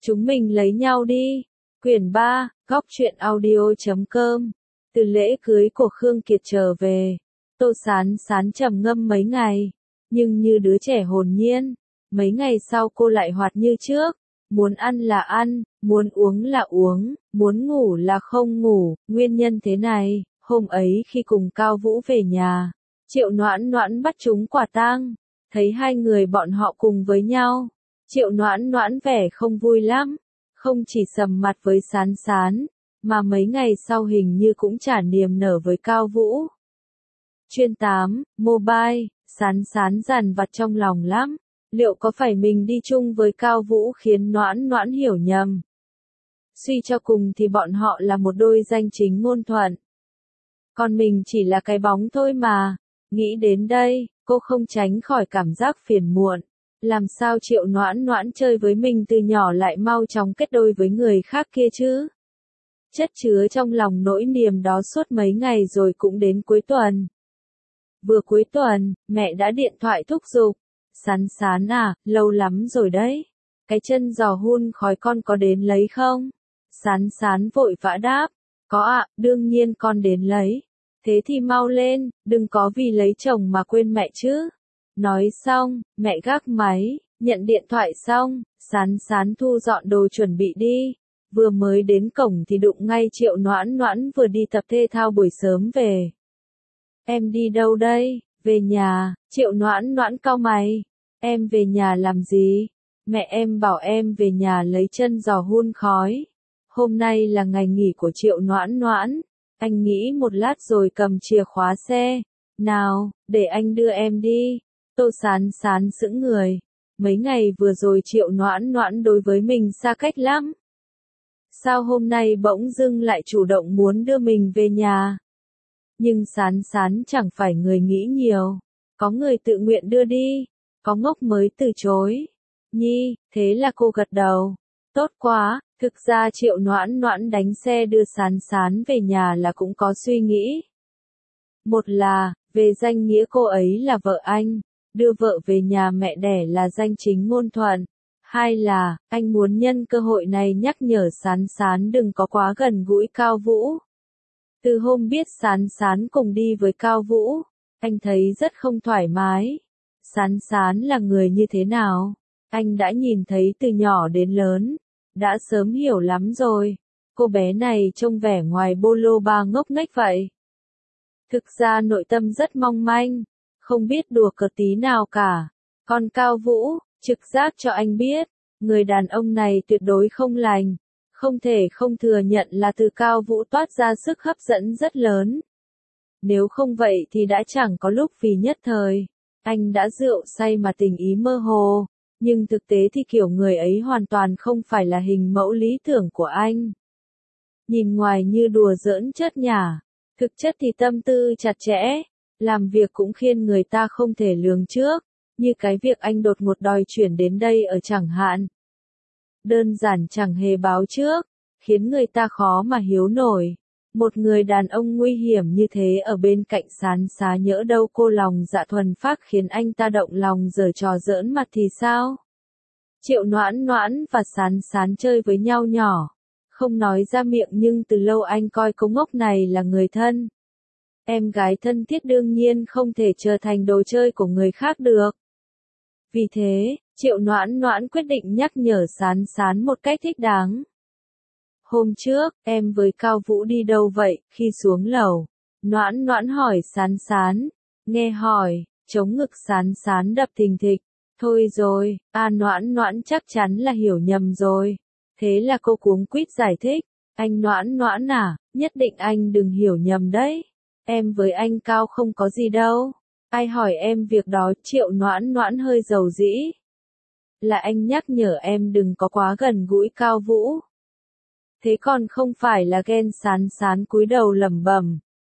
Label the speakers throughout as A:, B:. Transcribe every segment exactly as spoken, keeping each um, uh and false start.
A: Chúng mình lấy nhau đi. Quyển ba, góc truyện audio chấm com. Từ lễ cưới của Khương Kiệt trở về, Tô Sán Sán trầm ngâm mấy ngày, nhưng như đứa trẻ hồn nhiên. Mấy ngày sau cô lại hoạt như trước, muốn ăn là ăn, muốn uống là uống, muốn ngủ là không ngủ. Nguyên nhân thế này, hôm ấy khi cùng Cao Vũ về nhà, Triệu Noãn Noãn bắt chúng quả tang, thấy hai người bọn họ cùng với nhau. Triệu Noãn Noãn vẻ không vui lắm, không chỉ sầm mặt với Sán Sán, mà mấy ngày sau hình như cũng chả niềm nở với Cao Vũ. Chuyên tám, mobile, Sán Sán dằn vặt trong lòng lắm, liệu có phải mình đi chung với Cao Vũ khiến Noãn Noãn hiểu nhầm? Suy cho cùng thì bọn họ là một đôi danh chính ngôn thuận. Còn mình chỉ là cái bóng thôi mà. Nghĩ đến đây, cô không tránh khỏi cảm giác phiền muộn. Làm sao Triệu Noãn Noãn chơi với mình từ nhỏ lại mau chóng kết đôi với người khác kia chứ? Chất chứa trong lòng nỗi niềm đó suốt mấy ngày rồi cũng đến cuối tuần. Vừa cuối tuần, mẹ đã điện thoại thúc giục. Sán Sán à, lâu lắm rồi đấy. Cái chân giò hun khói con có đến lấy không? Sán Sán vội vã đáp. Có ạ, đương nhiên con đến lấy. Thế thì mau lên, đừng có vì lấy chồng mà quên mẹ chứ. Nói xong, mẹ gác máy, nhận điện thoại xong, Sán Sán thu dọn đồ chuẩn bị đi. Vừa mới đến cổng thì đụng ngay Triệu Noãn Noãn vừa đi tập thể thao buổi sớm về. Em đi đâu đây? Về nhà. Triệu Noãn Noãn cau mày. Em về nhà làm gì? Mẹ em bảo em về nhà lấy chân giò hun khói. Hôm nay là ngày nghỉ của Triệu Noãn Noãn. Anh nghĩ một lát rồi cầm chìa khóa xe. Nào, để anh đưa em đi. Tô Sán Sán sững người. Mấy ngày vừa rồi Triệu Noãn Noãn đối với mình xa cách lắm. Sao hôm nay bỗng dưng lại chủ động muốn đưa mình về nhà? Nhưng Sán Sán chẳng phải người nghĩ nhiều. Có người tự nguyện đưa đi, có ngốc mới từ chối. Nhi, thế là cô gật đầu. Tốt quá, thực ra Triệu Noãn Noãn đánh xe đưa Sán Sán về nhà là cũng có suy nghĩ. Một là, về danh nghĩa cô ấy là vợ anh, đưa vợ về nhà mẹ đẻ là danh chính ngôn thuận. Hai là, anh muốn nhân cơ hội này nhắc nhở Sán Sán đừng có quá gần gũi Cao Vũ. Từ hôm biết Sán Sán cùng đi với Cao Vũ, anh thấy rất không thoải mái. Sán Sán là người như thế nào? Anh đã nhìn thấy từ nhỏ đến lớn, đã sớm hiểu lắm rồi. Cô bé này trông vẻ ngoài bô lô ba ngốc nghếch vậy. Thực ra nội tâm rất mong manh, không biết đùa cợt tí nào cả. Còn Cao Vũ, trực giác cho anh biết, người đàn ông này tuyệt đối không lành. Không thể không thừa nhận là từ Cao Vũ toát ra sức hấp dẫn rất lớn. Nếu không vậy thì đã chẳng có lúc vì nhất thời. Anh đã rượu say mà tình ý mơ hồ. Nhưng thực tế thì kiểu người ấy hoàn toàn không phải là hình mẫu lý tưởng của anh. Nhìn ngoài như đùa giỡn chớt nhả, thực chất thì tâm tư chặt chẽ, làm việc cũng khiến người ta không thể lường trước, như cái việc anh đột ngột đòi chuyển đến đây ở chẳng hạn. Đơn giản chẳng hề báo trước, khiến người ta khó mà hiếu nổi. Một người đàn ông nguy hiểm như thế ở bên cạnh Sán Xá nhỡ đâu cô lòng dạ thuần phác khiến anh ta động lòng giở trò giỡn mặt thì sao? Triệu Noãn Noãn và Sán Sán chơi với nhau nhỏ, không nói ra miệng nhưng từ lâu anh coi cô ngốc này là người thân. Em gái thân thiết đương nhiên không thể trở thành đồ chơi của người khác được. Vì thế, Triệu Noãn Noãn quyết định nhắc nhở Sán Sán một cách thích đáng. Hôm trước, em với Cao Vũ đi đâu vậy? Khi xuống lầu, Noãn Noãn hỏi Sán Sán. Nghe hỏi, chống ngực Sán Sán đập thình thịch. Thôi rồi, à Noãn Noãn chắc chắn là hiểu nhầm rồi. Thế là cô cuống quýt giải thích. Anh Noãn Noãn à, nhất định anh đừng hiểu nhầm đấy. Em với anh Cao không có gì đâu. Ai hỏi em việc đó? Triệu Noãn Noãn hơi dầu dĩ. Là anh nhắc nhở em đừng có quá gần gũi Cao Vũ. Thế còn không phải là ghen? Sán Sán cúi đầu lẩm bẩm.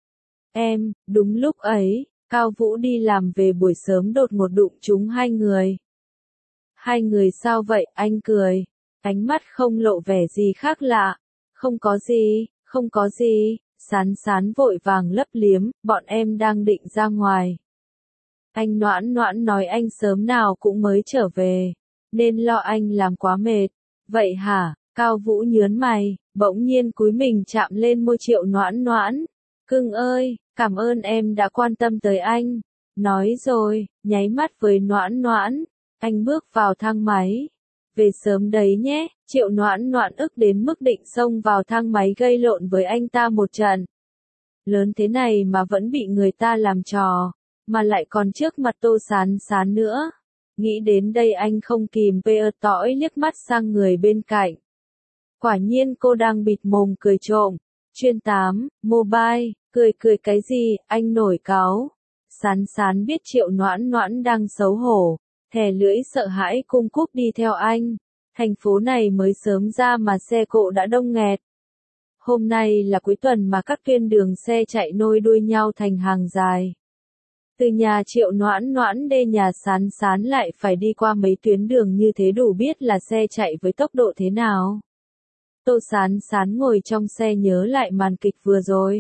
A: Em, đúng lúc ấy, Cao Vũ đi làm về buổi sớm đột ngột đụng trúng hai người. Hai người sao vậy? Anh cười, ánh mắt không lộ vẻ gì khác lạ. Không có gì, không có gì. Sán Sán vội vàng lấp liếm, bọn em đang định ra ngoài. Anh Noãn Noãn nói anh sớm nào cũng mới trở về, nên lo anh làm quá mệt. Vậy hả? Cao Vũ nhớn mày, bỗng nhiên cúi mình chạm lên môi Triệu Noãn Noãn. Cưng ơi, cảm ơn em đã quan tâm tới anh. Nói rồi, nháy mắt với Noãn Noãn, anh bước vào thang máy. Về sớm đấy nhé, Triệu Noãn Noãn ức đến mức định xông vào thang máy gây lộn với anh ta một trận. Lớn thế này mà vẫn bị người ta làm trò, mà lại còn trước mặt Tô Sán Sán nữa. Nghĩ đến đây anh không kìm bê tỏi liếc mắt sang người bên cạnh. Quả nhiên cô đang bịt mồm cười trộm. Chuyên tám, mobile, cười cười cái gì, anh nổi cáu. Sán Sán biết Triệu Noãn Noãn đang xấu hổ, thè lưỡi sợ hãi cung cúp đi theo anh. Thành phố này mới sớm ra mà xe cộ đã đông nghẹt. Hôm nay là cuối tuần mà các tuyến đường xe chạy nối đuôi nhau thành hàng dài. Từ nhà Triệu Noãn Noãn đến nhà Sán Sán lại phải đi qua mấy tuyến đường như thế đủ biết là xe chạy với tốc độ thế nào. Tô Sán Sán ngồi trong xe nhớ lại màn kịch vừa rồi.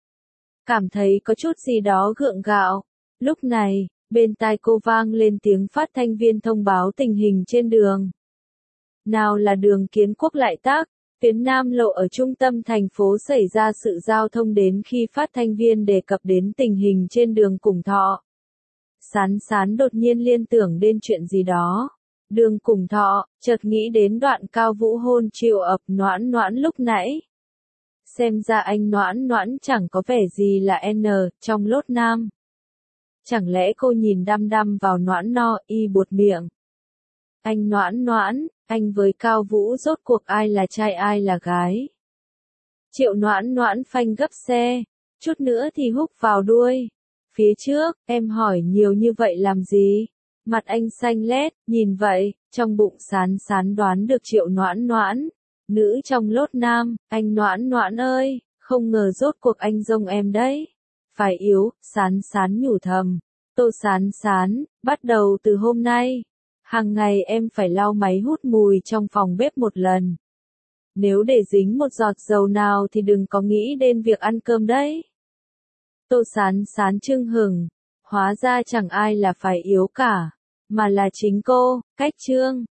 A: Cảm thấy có chút gì đó gượng gạo. Lúc này, bên tai cô vang lên tiếng phát thanh viên thông báo tình hình trên đường. Nào là đường Kiến Quốc lại tắc, phía Nam lộ ở trung tâm thành phố xảy ra sự giao thông đến khi phát thanh viên đề cập đến tình hình trên đường Củng Thọ. Sán Sán đột nhiên liên tưởng đến chuyện gì đó. Đường Củng Thọ, chợt nghĩ đến đoạn Cao Vũ hôn Triệu ập Noãn Noãn lúc nãy. Xem ra anh Noãn Noãn chẳng có vẻ gì là N, trong lốt nam. Chẳng lẽ cô nhìn đăm đăm vào Noãn No, y buột miệng. Anh Noãn Noãn, anh với Cao Vũ rốt cuộc ai là trai ai là gái. Triệu Noãn Noãn phanh gấp xe, chút nữa thì húc vào đuôi. Phía trước, em hỏi nhiều như vậy làm gì? Mặt anh xanh lét, nhìn vậy, trong bụng Sán Sán đoán được Triệu Noãn Noãn. Nữ trong lốt nam, anh Noãn Noãn ơi, không ngờ rốt cuộc anh rông em đấy. Phải yếu, Sán Sán nhủ thầm. Tô Sán Sán, bắt đầu từ hôm nay, hàng ngày em phải lau máy hút mùi trong phòng bếp một lần. Nếu để dính một giọt dầu nào thì đừng có nghĩ đến việc ăn cơm đấy. Tô Sán Sán chưng hửng, hóa ra chẳng ai là phải yếu cả, mà là chính cô, Cách Trương.